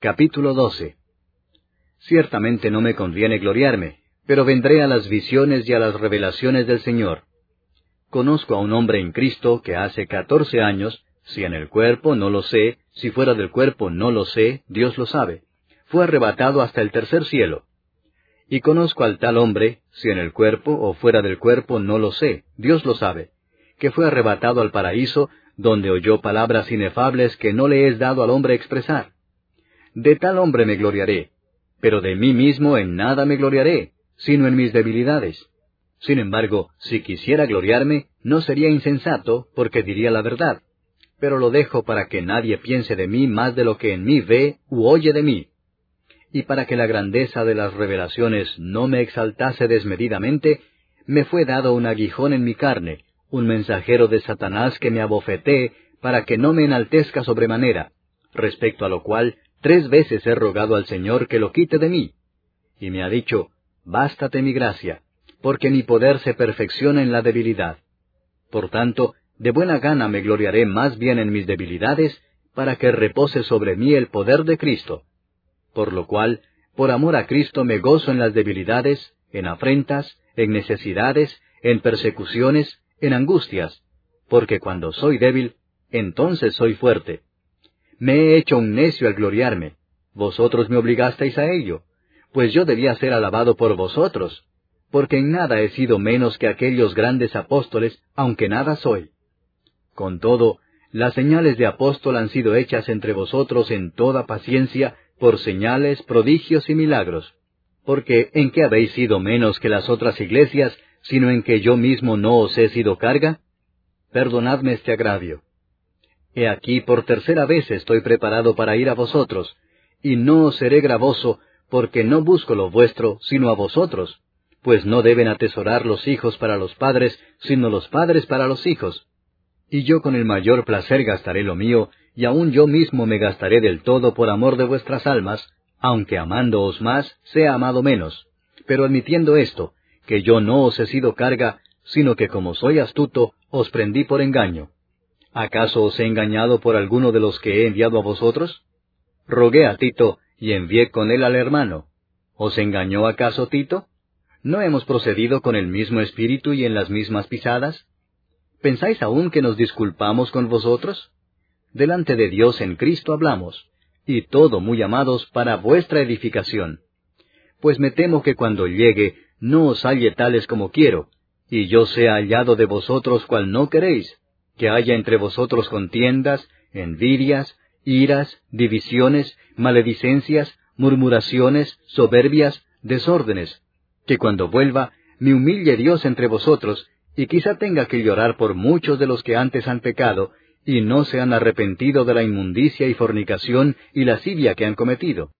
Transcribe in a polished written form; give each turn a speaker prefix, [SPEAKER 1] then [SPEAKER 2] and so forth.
[SPEAKER 1] Capítulo 12. Ciertamente no me conviene gloriarme, pero vendré a las visiones y a las revelaciones del Señor. Conozco a un hombre en Cristo que hace 14 años, si en el cuerpo no lo sé, si fuera del cuerpo no lo sé, Dios lo sabe, fue arrebatado hasta el tercer cielo. Y conozco al tal hombre, si en el cuerpo o fuera del cuerpo no lo sé, Dios lo sabe, que fue arrebatado al paraíso, donde oyó palabras inefables que no le es dado al hombre expresar. De tal hombre me gloriaré, pero de mí mismo en nada me gloriaré, sino en mis debilidades. Sin embargo, si quisiera gloriarme, no sería insensato, porque diría la verdad. Pero lo dejo para que nadie piense de mí más de lo que en mí ve u oye de mí. Y para que la grandeza de las revelaciones no me exaltase desmedidamente, me fue dado un aguijón en mi carne, un mensajero de Satanás que me abofetee, para que no me enaltezca sobremanera, respecto a lo cual 3 veces he rogado al Señor que lo quite de mí. Y me ha dicho, bástate mi gracia, porque mi poder se perfecciona en la debilidad. Por tanto, de buena gana me gloriaré más bien en mis debilidades, para que repose sobre mí el poder de Cristo. Por lo cual, por amor a Cristo me gozo en las debilidades, en afrentas, en necesidades, en persecuciones, en angustias, porque cuando soy débil, entonces soy fuerte. Me he hecho un necio al gloriarme, vosotros me obligasteis a ello, pues yo debía ser alabado por vosotros, porque en nada he sido menos que aquellos grandes apóstoles, aunque nada soy. Con todo, las señales de apóstol han sido hechas entre vosotros en toda paciencia, por señales, prodigios y milagros. Porque ¿en qué habéis sido menos que las otras iglesias, sino en que yo mismo no os he sido carga? Perdonadme este agravio. He aquí por 3ª vez estoy preparado para ir a vosotros, y no os seré gravoso, porque no busco lo vuestro, sino a vosotros, pues no deben atesorar los hijos para los padres, sino los padres para los hijos. Y yo con el mayor placer gastaré lo mío, y aun yo mismo me gastaré del todo por amor de vuestras almas, aunque amándoos más, sea amado menos. Pero admitiendo esto, que yo no os he sido carga, sino que como soy astuto, os prendí por engaño. ¿Acaso os he engañado por alguno de los que he enviado a vosotros? Rogué a Tito, y envié con él al hermano. ¿Os engañó acaso Tito? ¿No hemos procedido con el mismo espíritu y en las mismas pisadas? ¿Pensáis aún que nos disculpamos con vosotros? Delante de Dios en Cristo hablamos, y todo muy amados para vuestra edificación. Pues me temo que cuando llegue, no os halle tales como quiero, y yo sea hallado de vosotros cual no queréis, que haya entre vosotros contiendas, envidias, iras, divisiones, maledicencias, murmuraciones, soberbias, desórdenes, que cuando vuelva, me humille Dios entre vosotros, y quizá tenga que llorar por muchos de los que antes han pecado, y no se han arrepentido de la inmundicia y fornicación y lascivia que han cometido.